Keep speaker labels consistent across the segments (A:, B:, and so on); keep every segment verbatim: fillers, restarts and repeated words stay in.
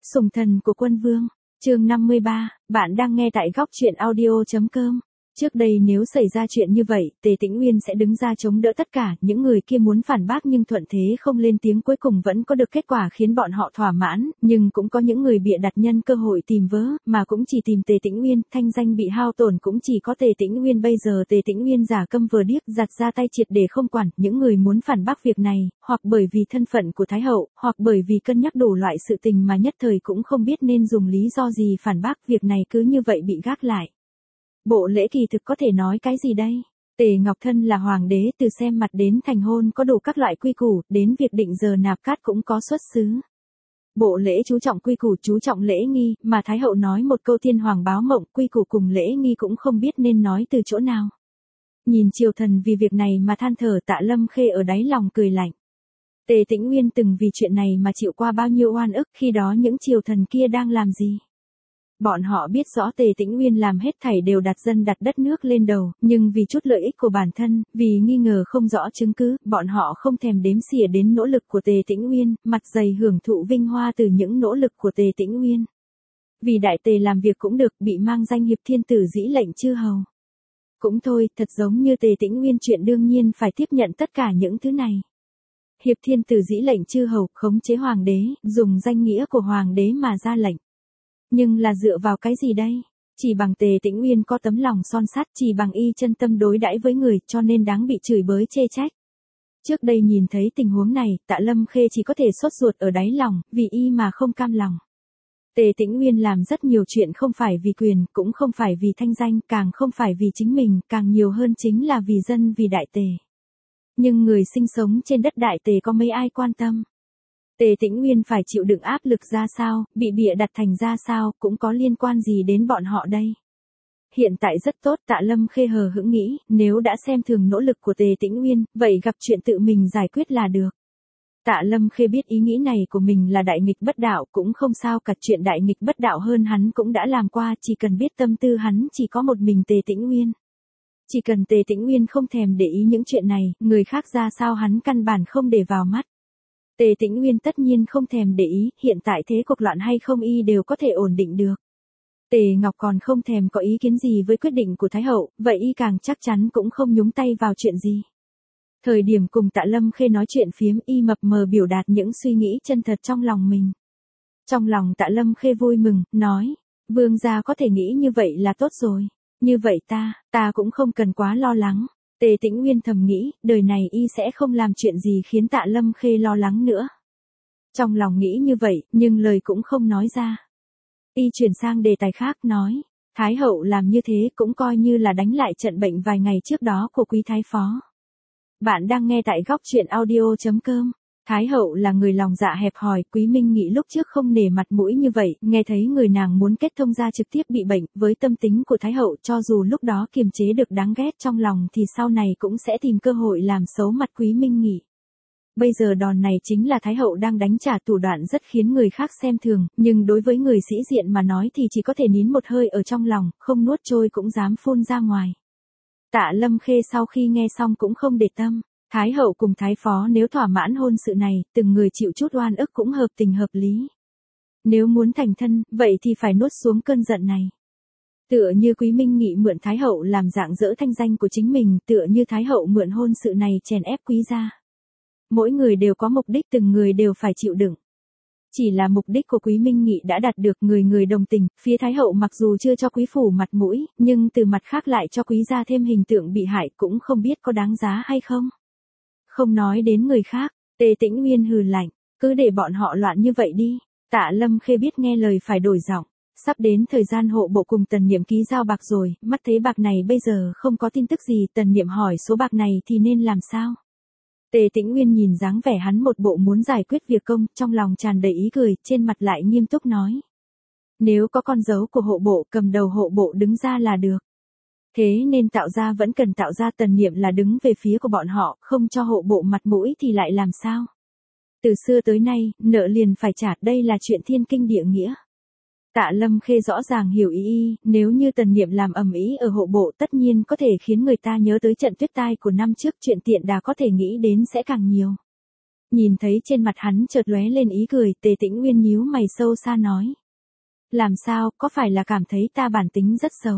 A: Sủng thần của quân vương, chương năm mươi ba, bạn đang nghe tại góc truyện audio.com. Trước đây nếu xảy ra chuyện như vậy, Tề Tĩnh Uyên sẽ đứng ra chống đỡ tất cả, những người kia muốn phản bác nhưng thuận thế không lên tiếng, cuối cùng vẫn có được kết quả khiến bọn họ thỏa mãn, nhưng cũng có những người bịa đặt nhân cơ hội tìm vớ, mà cũng chỉ tìm Tề Tĩnh Uyên, thanh danh bị hao tổn cũng chỉ có Tề Tĩnh Uyên. Bây giờ Tề Tĩnh Uyên giả câm vờ điếc, giặt ra tay triệt để không quản, những người muốn phản bác việc này, hoặc bởi vì thân phận của Thái hậu, hoặc bởi vì cân nhắc đủ loại sự tình mà nhất thời cũng không biết nên dùng lý do gì phản bác, việc này cứ như vậy bị gác lại. Bộ lễ kỳ thực có thể nói cái gì đây? Tề Ngọc Thân là hoàng đế, từ xem mặt đến thành hôn có đủ các loại quy củ, đến việc định giờ nạp cát cũng có xuất xứ. Bộ lễ chú trọng quy củ, chú trọng lễ nghi, mà Thái hậu nói một câu thiên hoàng báo mộng, quy củ cùng lễ nghi cũng không biết nên nói từ chỗ nào. Nhìn triều thần vì việc này mà than thở, Tạ Lâm Khê ở đáy lòng cười lạnh. Tề Tĩnh Uyên từng vì chuyện này mà chịu qua bao nhiêu oan ức, khi đó những triều thần kia đang làm gì? Bọn họ biết rõ Tề Tĩnh Uyên làm hết thảy đều đặt dân đặt đất nước lên đầu, nhưng vì chút lợi ích của bản thân, vì nghi ngờ không rõ chứng cứ, bọn họ không thèm đếm xỉa đến nỗ lực của Tề Tĩnh Uyên, mặt dày hưởng thụ vinh hoa từ những nỗ lực của Tề Tĩnh Uyên. Vì đại tề làm việc cũng được, bị mang danh hiệp thiên tử dĩ lệnh chư hầu. Cũng thôi, thật giống như Tề Tĩnh Uyên chuyện đương nhiên phải tiếp nhận tất cả những thứ này. Hiệp thiên tử dĩ lệnh chư hầu, khống chế hoàng đế, dùng danh nghĩa của hoàng đế mà ra lệnh. Nhưng là dựa vào cái gì đây? Chỉ bằng Tề Tĩnh Uyên có tấm lòng son sắt, chỉ bằng y chân tâm đối đãi với người, cho nên đáng bị chửi bới chê trách. Trước đây nhìn thấy tình huống này, Tạ Lâm Khê chỉ có thể sốt ruột ở đáy lòng, vì y mà không cam lòng. Tề Tĩnh Uyên làm rất nhiều chuyện không phải vì quyền, cũng không phải vì thanh danh, càng không phải vì chính mình, càng nhiều hơn chính là vì dân, vì đại tề. Nhưng người sinh sống trên đất đại tề có mấy ai quan tâm? Tề Tĩnh Uyên phải chịu đựng áp lực ra sao, bị bịa đặt thành ra sao, cũng có liên quan gì đến bọn họ đây? Hiện tại rất tốt, Tạ Lâm Khê hờ hững nghĩ, nếu đã xem thường nỗ lực của Tề Tĩnh Uyên, vậy gặp chuyện tự mình giải quyết là được. Tạ Lâm Khê biết ý nghĩ này của mình là đại nghịch bất đạo, cũng không sao cả, chuyện đại nghịch bất đạo hơn hắn cũng đã làm qua, chỉ cần biết tâm tư hắn chỉ có một mình Tề Tĩnh Uyên. Chỉ cần Tề Tĩnh Uyên không thèm để ý những chuyện này, người khác ra sao hắn căn bản không để vào mắt. Tề Tĩnh Uyên tất nhiên không thèm để ý, hiện tại thế cuộc loạn hay không y đều có thể ổn định được. Tề Ngọc còn không thèm có ý kiến gì với quyết định của Thái hậu, vậy y càng chắc chắn cũng không nhúng tay vào chuyện gì. Thời điểm cùng Tạ Lâm Khê nói chuyện phiếm, y mập mờ biểu đạt những suy nghĩ chân thật trong lòng mình. Trong lòng Tạ Lâm Khê vui mừng, nói, vương gia có thể nghĩ như vậy là tốt rồi. Như vậy ta, ta cũng không cần quá lo lắng. Tề Tĩnh Uyên thầm nghĩ, đời này y sẽ không làm chuyện gì khiến Tạ Lâm Khê lo lắng nữa. Trong lòng nghĩ như vậy, nhưng lời cũng không nói ra. Y chuyển sang đề tài khác, nói, Thái hậu làm như thế cũng coi như là đánh lại trận bệnh vài ngày trước đó của quý thái phó. Bạn đang nghe tại góc truyện audio.com. Thái hậu là người lòng dạ hẹp hòi, Quý Minh Nghị lúc trước không nể mặt mũi như vậy, nghe thấy người nàng muốn kết thông gia trực tiếp bị bệnh, với tâm tính của Thái hậu cho dù lúc đó kiềm chế được đáng ghét trong lòng thì sau này cũng sẽ tìm cơ hội làm xấu mặt Quý Minh Nghị. Bây giờ đòn này chính là Thái hậu đang đánh trả, thủ đoạn rất khiến người khác xem thường, nhưng đối với người sĩ diện mà nói thì chỉ có thể nín một hơi ở trong lòng, không nuốt trôi cũng dám phun ra ngoài. Tạ Lâm Khê sau khi nghe xong cũng không để tâm. Thái hậu cùng thái phó nếu thỏa mãn hôn sự này, từng người chịu chút oan ức cũng hợp tình hợp lý. Nếu muốn thành thân, vậy thì phải nuốt xuống cơn giận này. Tựa như Quý Minh Nghị mượn thái hậu làm dạng dỡ thanh danh của chính mình, tựa như thái hậu mượn hôn sự này chèn ép quý gia. Mỗi người đều có mục đích, từng người đều phải chịu đựng. Chỉ là mục đích của Quý Minh Nghị đã đạt được, người người đồng tình, phía thái hậu mặc dù chưa cho quý phủ mặt mũi, nhưng từ mặt khác lại cho quý gia thêm hình tượng bị hại, cũng không biết có đáng giá hay không. Không nói đến người khác, Tề Tĩnh Uyên hừ lạnh, cứ để bọn họ loạn như vậy đi. Tạ Lâm Khê biết nghe lời phải đổi giọng, sắp đến thời gian hộ bộ cùng Tần Niệm ký giao bạc rồi, mắt thấy bạc này bây giờ không có tin tức gì, Tần Niệm hỏi số bạc này thì nên làm sao? Tề Tĩnh Uyên nhìn dáng vẻ hắn một bộ muốn giải quyết việc công, trong lòng tràn đầy ý cười, trên mặt lại nghiêm túc nói. Nếu có con dấu của hộ bộ, cầm đầu hộ bộ đứng ra là được. Thế nên tạo ra vẫn cần tạo ra, Tần Niệm là đứng về phía của bọn họ, không cho hộ bộ mặt mũi thì lại làm sao? Từ xưa tới nay, nợ liền phải trả, đây là chuyện thiên kinh địa nghĩa. Tạ Lâm Khê rõ ràng hiểu ý y, nếu như Tần Niệm làm ầm ĩ ở hộ bộ tất nhiên có thể khiến người ta nhớ tới trận tuyết tai của năm trước, chuyện tiện đà có thể nghĩ đến sẽ càng nhiều. Nhìn thấy trên mặt hắn chợt lóe lên ý cười, Tề Tĩnh Uyên nhíu mày sâu xa nói. Làm sao, có phải là cảm thấy ta bản tính rất xấu?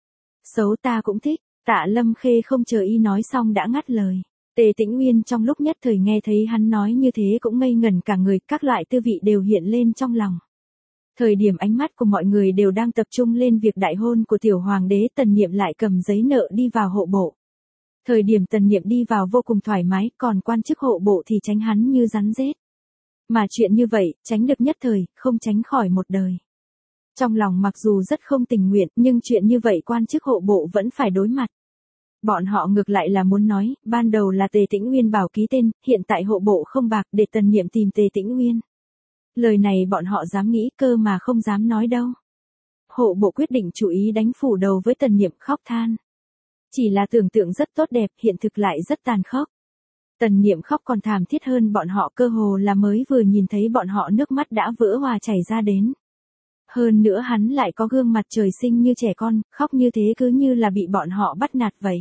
A: Xấu ta cũng thích, Tạ Lâm Khê không chờ y nói xong đã ngắt lời. Tề Tĩnh Uyên trong lúc nhất thời nghe thấy hắn nói như thế cũng ngây ngẩn cả người, các loại tư vị đều hiện lên trong lòng. Thời điểm ánh mắt của mọi người đều đang tập trung lên việc đại hôn của tiểu hoàng đế, Tần Niệm lại cầm giấy nợ đi vào hộ bộ. Thời điểm Tần Niệm đi vào vô cùng thoải mái, còn quan chức hộ bộ thì tránh hắn như rắn rết. Mà chuyện như vậy, tránh được nhất thời, không tránh khỏi một đời. Trong lòng mặc dù rất không tình nguyện, nhưng chuyện như vậy quan chức hộ bộ vẫn phải đối mặt. Bọn họ ngược lại là muốn nói, ban đầu là Tề Tĩnh Uyên bảo ký tên, hiện tại hộ bộ không bạc để Tần Niệm tìm Tề Tĩnh Uyên. Lời này bọn họ dám nghĩ cơ mà không dám nói đâu. Hộ bộ quyết định chú ý đánh phủ đầu với Tần Niệm, khóc than. Chỉ là tưởng tượng rất tốt đẹp, hiện thực lại rất tàn khốc. Tần Niệm khóc còn thảm thiết hơn bọn họ, cơ hồ là mới vừa nhìn thấy bọn họ nước mắt đã vỡ hòa chảy ra đến. Hơn nữa hắn lại có gương mặt trời sinh như trẻ con, khóc như thế cứ như là bị bọn họ bắt nạt vậy.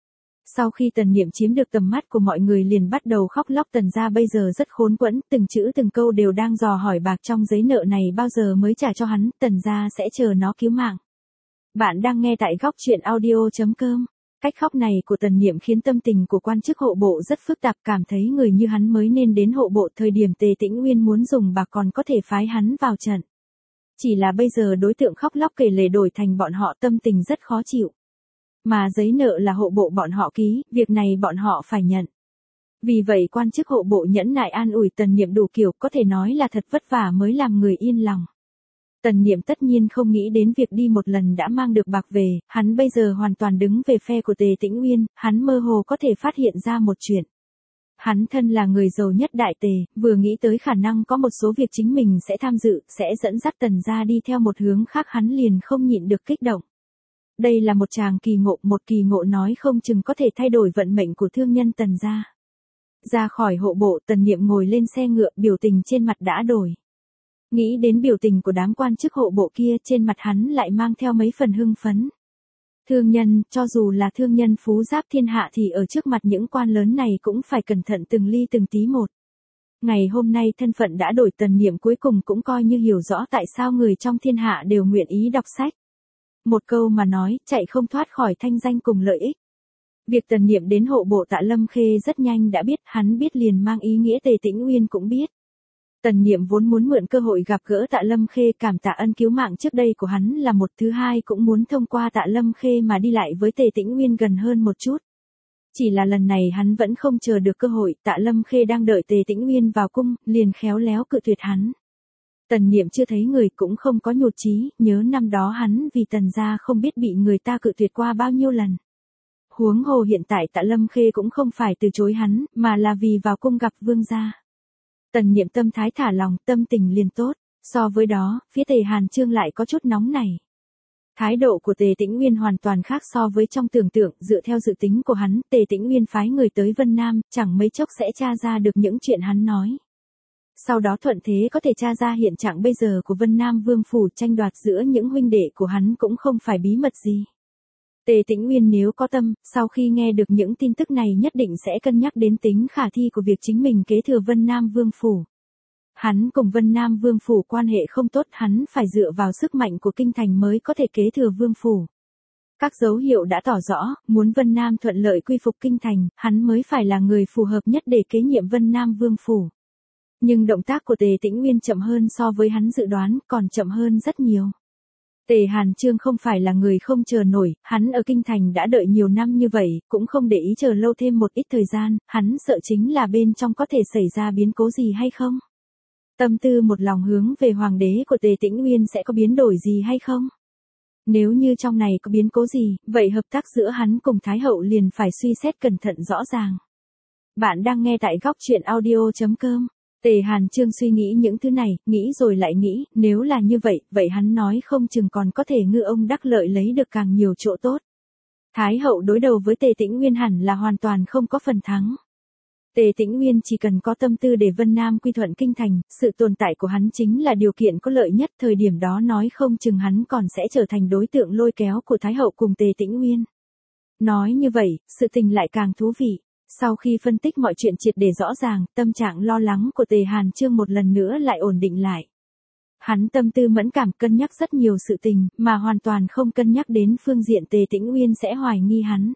A: Sau khi Tần Niệm chiếm được tầm mắt của mọi người liền bắt đầu khóc lóc. Tần gia bây giờ rất khốn quẫn, từng chữ từng câu đều đang dò hỏi bạc trong giấy nợ này bao giờ mới trả cho hắn, Tần gia sẽ chờ nó cứu mạng. Bạn đang nghe tại góc truyện audio chấm com. Cách khóc này của Tần Niệm khiến tâm tình của quan chức hộ bộ rất phức tạp, cảm thấy người như hắn mới nên đến hộ bộ. Thời điểm Tề Tĩnh Uyên muốn dùng bạc còn có thể phái hắn vào trận. Chỉ là bây giờ đối tượng khóc lóc kể lể đổi thành bọn họ, tâm tình rất khó chịu. Mà giấy nợ là hộ bộ bọn họ ký, việc này bọn họ phải nhận. Vì vậy quan chức hộ bộ nhẫn nại an ủi Tần Niệm đủ kiểu, có thể nói là thật vất vả mới làm người yên lòng. Tần Niệm tất nhiên không nghĩ đến việc đi một lần đã mang được bạc về, hắn bây giờ hoàn toàn đứng về phe của Tề Tĩnh Uyên, hắn mơ hồ có thể phát hiện ra một chuyện. Hắn thân là người giàu nhất đại Tề, vừa nghĩ tới khả năng có một số việc chính mình sẽ tham dự, sẽ dẫn dắt Tần gia đi theo một hướng khác, hắn liền không nhịn được kích động. Đây là một tràng kỳ ngộ, một kỳ ngộ nói không chừng có thể thay đổi vận mệnh của thương nhân Tần gia. Ra khỏi hộ bộ, Tần Niệm ngồi lên xe ngựa, biểu tình trên mặt đã đổi. Nghĩ đến biểu tình của đám quan chức hộ bộ kia, trên mặt hắn lại mang theo mấy phần hưng phấn. Thương nhân, cho dù là thương nhân phú giáp thiên hạ thì ở trước mặt những quan lớn này cũng phải cẩn thận từng ly từng tí một. Ngày hôm nay thân phận đã đổi, Tần Niệm cuối cùng cũng coi như hiểu rõ tại sao người trong thiên hạ đều nguyện ý đọc sách. Một câu mà nói, chạy không thoát khỏi thanh danh cùng lợi ích. Việc Tần Niệm đến hộ bộ Tạ Lâm Khê rất nhanh đã biết, hắn biết liền mang ý nghĩa Tề Tĩnh Uyên cũng biết. Tần Niệm vốn muốn mượn cơ hội gặp gỡ Tạ Lâm Khê, cảm tạ ân cứu mạng trước đây của hắn là một, thứ hai cũng muốn thông qua Tạ Lâm Khê mà đi lại với Tề Tĩnh Uyên gần hơn một chút. Chỉ là lần này hắn vẫn không chờ được cơ hội, Tạ Lâm Khê đang đợi Tề Tĩnh Uyên vào cung, liền khéo léo cự tuyệt hắn. Tần Niệm chưa thấy người cũng không có nhụt chí, nhớ năm đó hắn vì Tần gia không biết bị người ta cự tuyệt qua bao nhiêu lần. Huống hồ hiện tại Tạ Lâm Khê cũng không phải từ chối hắn, mà là vì vào cung gặp vương gia. Tần Niệm tâm thái thả lòng, tâm tình liền tốt, so với đó, phía Tề Hàn Chương lại có chút nóng nảy. Thái độ của Tề Tĩnh Uyên hoàn toàn khác so với trong tưởng tượng, dựa theo dự tính của hắn, Tề Tĩnh Uyên phái người tới Vân Nam, chẳng mấy chốc sẽ tra ra được những chuyện hắn nói. Sau đó thuận thế có thể tra ra hiện trạng bây giờ của Vân Nam Vương phủ, tranh đoạt giữa những huynh đệ của hắn cũng không phải bí mật gì. Tề Tĩnh Uyên nếu có tâm, sau khi nghe được những tin tức này nhất định sẽ cân nhắc đến tính khả thi của việc chính mình kế thừa Vân Nam Vương phủ. Hắn cùng Vân Nam Vương phủ quan hệ không tốt, hắn phải dựa vào sức mạnh của kinh thành mới có thể kế thừa vương phủ. Các dấu hiệu đã tỏ rõ, muốn Vân Nam thuận lợi quy phục kinh thành, hắn mới phải là người phù hợp nhất để kế nhiệm Vân Nam Vương phủ. Nhưng động tác của Tề Tĩnh Uyên chậm hơn so với hắn dự đoán, còn chậm hơn rất nhiều. Tề Hàn Chương không phải là người không chờ nổi, hắn ở kinh thành đã đợi nhiều năm như vậy, cũng không để ý chờ lâu thêm một ít thời gian, hắn sợ chính là bên trong có thể xảy ra biến cố gì hay không. Tâm tư một lòng hướng về hoàng đế của Tề Tĩnh Uyên sẽ có biến đổi gì hay không. Nếu như trong này có biến cố gì, vậy hợp tác giữa hắn cùng Thái hậu liền phải suy xét cẩn thận rõ ràng. Bạn đang nghe tại góc truyện audio chấm com. Tề Hàn Chương suy nghĩ những thứ này, nghĩ rồi lại nghĩ, nếu là như vậy, vậy hắn nói không chừng còn có thể ngư ông đắc lợi lấy được càng nhiều chỗ tốt. Thái hậu đối đầu với Tề Tĩnh Uyên hẳn là hoàn toàn không có phần thắng. Tề Tĩnh Uyên chỉ cần có tâm tư để Vân Nam quy thuận kinh thành, sự tồn tại của hắn chính là điều kiện có lợi nhất, thời điểm đó nói không chừng hắn còn sẽ trở thành đối tượng lôi kéo của Thái hậu cùng Tề Tĩnh Uyên. Nói như vậy, sự tình lại càng thú vị. Sau khi phân tích mọi chuyện triệt để rõ ràng, tâm trạng lo lắng của Tề Hàn Chương một lần nữa lại ổn định lại. Hắn tâm tư mẫn cảm cân nhắc rất nhiều sự tình, mà hoàn toàn không cân nhắc đến phương diện Tề Tĩnh Uyên sẽ hoài nghi hắn.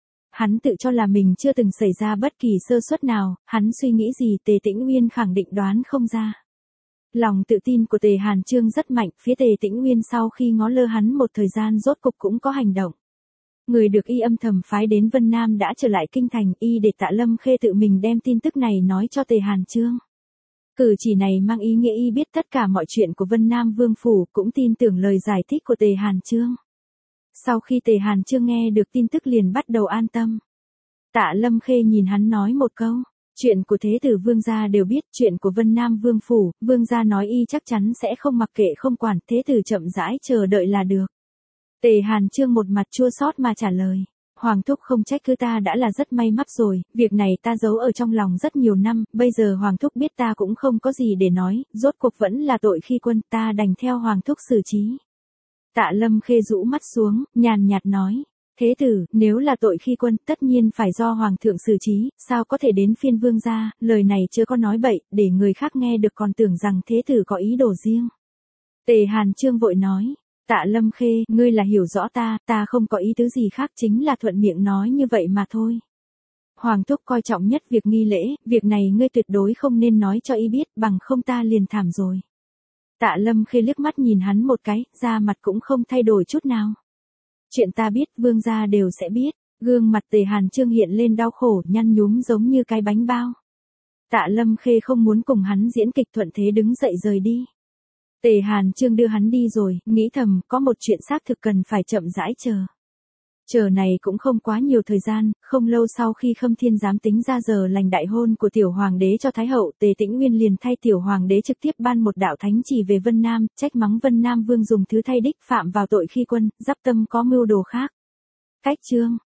A: Hắn tự cho là mình chưa từng xảy ra bất kỳ sơ suất nào, hắn suy nghĩ gì Tề Tĩnh Uyên khẳng định đoán không ra. Lòng tự tin của Tề Hàn Chương rất mạnh, phía Tề Tĩnh Uyên sau khi ngó lơ hắn một thời gian rốt cục cũng có hành động. Người được y âm thầm phái đến Vân Nam đã trở lại kinh thành, y để Tạ Lâm Khê tự mình đem tin tức này nói cho Tề Hàn Chương. Cử chỉ này mang ý nghĩa y biết tất cả mọi chuyện của Vân Nam Vương Phủ, cũng tin tưởng lời giải thích của Tề Hàn Chương. Sau khi Tề Hàn Chương nghe được tin tức liền bắt đầu an tâm. Tạ Lâm Khê nhìn hắn nói một câu, chuyện của thế tử Vương gia đều biết, chuyện của Vân Nam Vương Phủ, Vương gia nói y chắc chắn sẽ không mặc kệ không quản, thế tử chậm rãi chờ đợi là được. Tề Hàn Chương một mặt chua xót mà trả lời. Hoàng thúc không trách cứ ta đã là rất may mắn rồi, việc này ta giấu ở trong lòng rất nhiều năm, bây giờ Hoàng thúc biết ta cũng không có gì để nói, rốt cuộc vẫn là tội khi quân, ta đành theo Hoàng thúc xử trí. Tạ Lâm Khê rũ mắt xuống, nhàn nhạt nói, thế tử, nếu là tội khi quân, tất nhiên phải do Hoàng thượng xử trí, sao có thể đến phiên Vương gia, lời này chưa có nói bậy, để người khác nghe được còn tưởng rằng thế tử có ý đồ riêng. Tề Hàn Chương vội nói. Tạ Lâm Khê, ngươi là hiểu rõ ta, ta không có ý tứ gì khác, chính là thuận miệng nói như vậy mà thôi. Hoàng thúc coi trọng nhất việc nghi lễ, việc này ngươi tuyệt đối không nên nói cho y biết, bằng không ta liền thảm rồi. Tạ Lâm Khê liếc mắt nhìn hắn một cái, da mặt cũng không thay đổi chút nào. Chuyện ta biết, Vương gia đều sẽ biết. Gương mặt Tề Hàn Chương hiện lên đau khổ, nhăn nhúm giống như cái bánh bao. Tạ Lâm Khê không muốn cùng hắn diễn kịch, thuận thế đứng dậy rời đi. Tề Hàn Chương đưa hắn đi rồi, nghĩ thầm, có một chuyện xác thực cần phải chậm rãi chờ. Chờ này cũng không quá nhiều thời gian, không lâu sau khi Khâm Thiên Giám tính ra giờ lành đại hôn của tiểu hoàng đế cho Thái hậu, Tề Tĩnh Nguyên liền thay tiểu hoàng đế trực tiếp ban một đạo thánh chỉ về Vân Nam, trách mắng Vân Nam Vương dùng thứ thay đích phạm vào tội khi quân, giáp tâm có mưu đồ khác. Cách chương